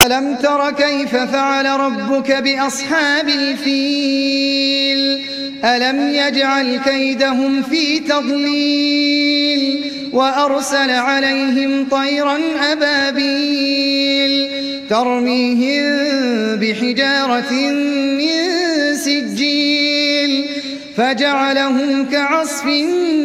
ألم تر كيف فعل ربك بأصحاب الفيل ألم يجعل كيدهم في تضليل وأرسل عليهم طيرا أبابيل ترميهم بحجارة من سجيل فجعلهم كعصف